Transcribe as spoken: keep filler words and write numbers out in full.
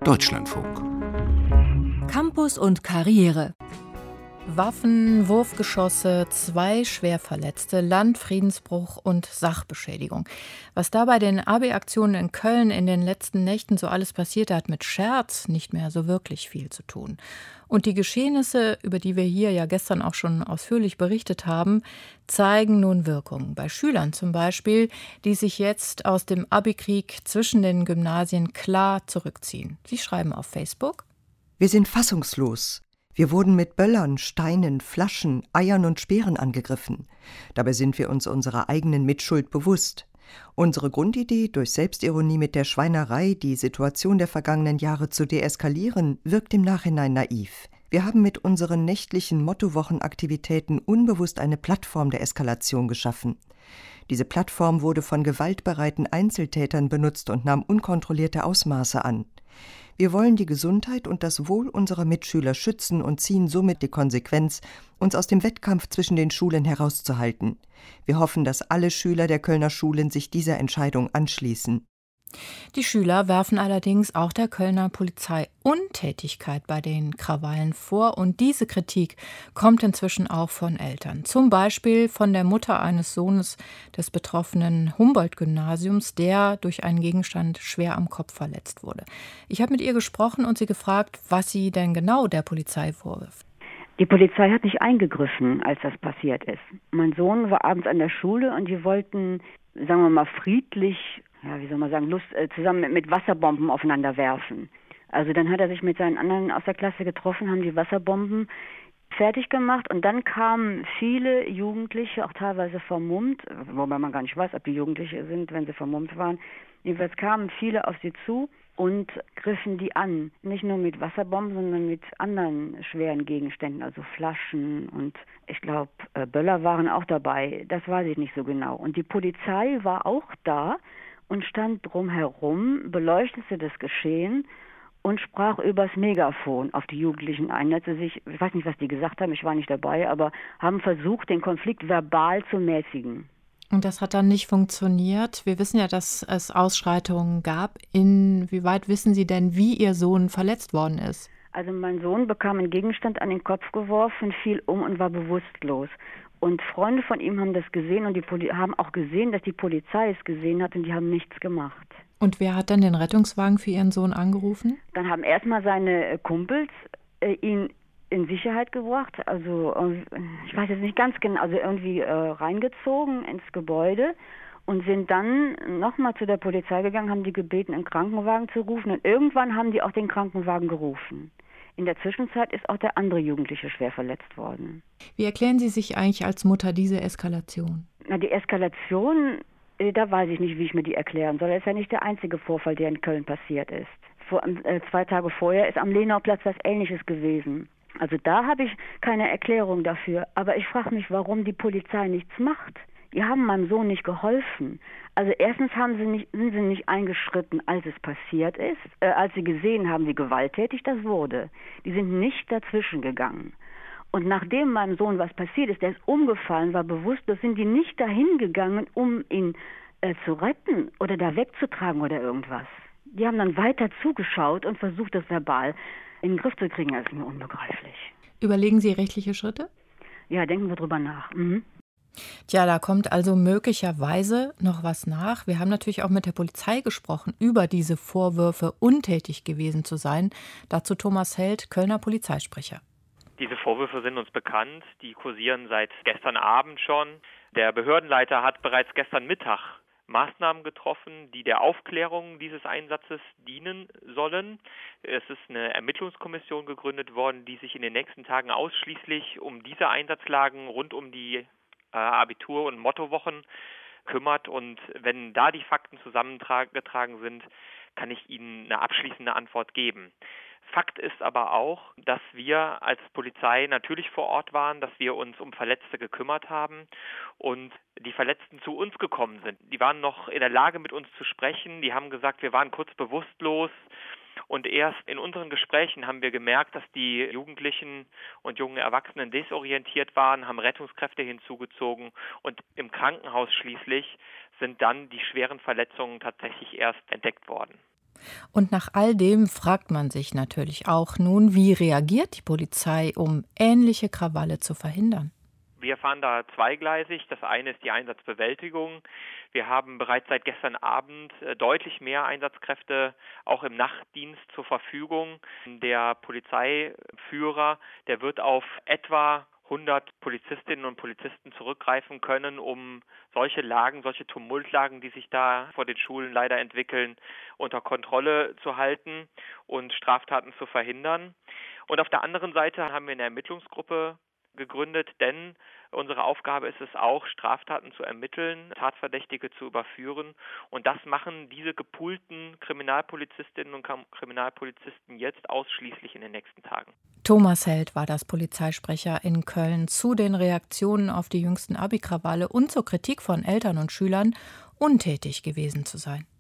Deutschlandfunk. Campus und Karriere. Waffen, Wurfgeschosse, zwei Schwerverletzte, Landfriedensbruch und Sachbeschädigung. Was da bei den A B-Aktionen in Köln in den letzten Nächten so alles passiert, hat mit Scherz nicht mehr so wirklich viel zu tun. Und die Geschehnisse, über die wir hier ja gestern auch schon ausführlich berichtet haben, zeigen nun Wirkung. Bei Schülern zum Beispiel, die sich jetzt aus dem Abi-Krieg zwischen den Gymnasien klar zurückziehen. Sie schreiben auf Facebook: Wir sind fassungslos. Wir wurden mit Böllern, Steinen, Flaschen, Eiern und Speeren angegriffen. Dabei sind wir uns unserer eigenen Mitschuld bewusst. Unsere Grundidee, durch Selbstironie mit der Schweinerei die Situation der vergangenen Jahre zu deeskalieren, wirkt im Nachhinein naiv. Wir haben mit unseren nächtlichen Mottowochenaktivitäten unbewusst eine Plattform der Eskalation geschaffen. Diese Plattform wurde von gewaltbereiten Einzeltätern benutzt und nahm unkontrollierte Ausmaße an. Wir wollen die Gesundheit und das Wohl unserer Mitschüler schützen und ziehen somit die Konsequenz, uns aus dem Wettkampf zwischen den Schulen herauszuhalten. Wir hoffen, dass alle Schüler der Kölner Schulen sich dieser Entscheidung anschließen. Die Schüler werfen allerdings auch der Kölner Polizei Untätigkeit bei den Krawallen vor. Und diese Kritik kommt inzwischen auch von Eltern. Zum Beispiel von der Mutter eines Sohnes des betroffenen Humboldt-Gymnasiums, der durch einen Gegenstand schwer am Kopf verletzt wurde. Ich habe mit ihr gesprochen und sie gefragt, was sie denn genau der Polizei vorwirft. Die Polizei hat nicht eingegriffen, als das passiert ist. Mein Sohn war abends an der Schule und die wollten, sagen wir mal, friedlich, ja, wie soll man sagen, Lust, äh, zusammen mit, mit Wasserbomben aufeinander werfen. Also dann hat er sich mit seinen anderen aus der Klasse getroffen, haben die Wasserbomben fertig gemacht und dann kamen viele Jugendliche, auch teilweise vermummt, wobei man gar nicht weiß, ob die Jugendliche sind, wenn sie vermummt waren. Jedenfalls kamen viele auf sie zu und griffen die an. Nicht nur mit Wasserbomben, sondern mit anderen schweren Gegenständen, also Flaschen und ich glaube, Böller waren auch dabei. Das weiß ich nicht so genau. Und die Polizei war auch da und stand drumherum, beleuchtete das Geschehen und sprach übers Megafon auf die Jugendlichen ein. Dass sie sich, ich weiß nicht, was die gesagt haben, ich war nicht dabei, aber haben versucht, den Konflikt verbal zu mäßigen. Und das hat dann nicht funktioniert. Wir wissen ja, dass es Ausschreitungen gab. Inwieweit wissen Sie denn, wie Ihr Sohn verletzt worden ist? Also mein Sohn bekam einen Gegenstand an den Kopf geworfen, fiel um und war bewusstlos. Und Freunde von ihm haben das gesehen und die Poli- haben auch gesehen, dass die Polizei es gesehen hat und die haben nichts gemacht. Und wer hat dann den Rettungswagen für Ihren Sohn angerufen? Dann haben erstmal seine Kumpels äh, ihn in Sicherheit gebracht, also äh, ich weiß jetzt nicht ganz genau, also irgendwie äh, reingezogen ins Gebäude und sind dann nochmal zu der Polizei gegangen, haben die gebeten, einen Krankenwagen zu rufen und irgendwann haben die auch den Krankenwagen gerufen. In der Zwischenzeit ist auch der andere Jugendliche schwer verletzt worden. Wie erklären Sie sich eigentlich als Mutter diese Eskalation? Na, die Eskalation, äh, da weiß ich nicht, wie ich mir die erklären soll. Das ist ja nicht der einzige Vorfall, der in Köln passiert ist. Vor, äh, zwei Tage vorher ist am Lenauplatz was Ähnliches gewesen. Also da habe ich keine Erklärung dafür. Aber ich frage mich, warum die Polizei nichts macht. Die haben meinem Sohn nicht geholfen. Also erstens haben sie nicht, sind sie nicht eingeschritten, als es passiert ist, äh, als sie gesehen haben, wie gewalttätig das wurde. Die sind nicht dazwischen gegangen. Und nachdem meinem Sohn was passiert ist, der ist umgefallen, war bewusstlos, sind die nicht dahin gegangen, um ihn äh, zu retten oder da wegzutragen oder irgendwas. Die haben dann weiter zugeschaut und versucht, das verbal in den Griff zu kriegen. Das ist mir unbegreiflich. Überlegen Sie rechtliche Schritte? Ja, denken wir drüber nach. Mhm. Tja, da kommt also möglicherweise noch was nach. Wir haben natürlich auch mit der Polizei gesprochen über diese Vorwürfe, untätig gewesen zu sein. Dazu Thomas Held, Kölner Polizeisprecher. Diese Vorwürfe sind uns bekannt, die kursieren seit gestern Abend schon. Der Behördenleiter hat bereits gestern Mittag Maßnahmen getroffen, die der Aufklärung dieses Einsatzes dienen sollen. Es ist eine Ermittlungskommission gegründet worden, die sich in den nächsten Tagen ausschließlich um diese Einsatzlagen rund um die Abitur- und Mottowochen kümmert und wenn da die Fakten zusammengetragen sind, kann ich Ihnen eine abschließende Antwort geben. Fakt ist aber auch, dass wir als Polizei natürlich vor Ort waren, dass wir uns um Verletzte gekümmert haben und die Verletzten zu uns gekommen sind. Die waren noch in der Lage, mit uns zu sprechen. Die haben gesagt, wir waren kurz bewusstlos. Und erst in unseren Gesprächen haben wir gemerkt, dass die Jugendlichen und jungen Erwachsenen desorientiert waren, haben Rettungskräfte hinzugezogen und im Krankenhaus schließlich sind dann die schweren Verletzungen tatsächlich erst entdeckt worden. Und nach all dem fragt man sich natürlich auch nun, wie reagiert die Polizei, um ähnliche Krawalle zu verhindern? Wir fahren da zweigleisig. Das eine ist die Einsatzbewältigung. Wir haben bereits seit gestern Abend deutlich mehr Einsatzkräfte auch im Nachtdienst zur Verfügung. Der Polizeiführer, der wird auf etwa hundert Polizistinnen und Polizisten zurückgreifen können, um solche Lagen, solche Tumultlagen, die sich da vor den Schulen leider entwickeln, unter Kontrolle zu halten und Straftaten zu verhindern. Und auf der anderen Seite haben wir eine Ermittlungsgruppe gegründet, denn unsere Aufgabe ist es auch, Straftaten zu ermitteln, Tatverdächtige zu überführen. Und das machen diese gepoolten Kriminalpolizistinnen und Kriminalpolizisten jetzt ausschließlich in den nächsten Tagen. Thomas Held war das Polizeisprecher in Köln zu den Reaktionen auf die jüngsten Abi-Krawalle und zur Kritik von Eltern und Schülern, untätig gewesen zu sein.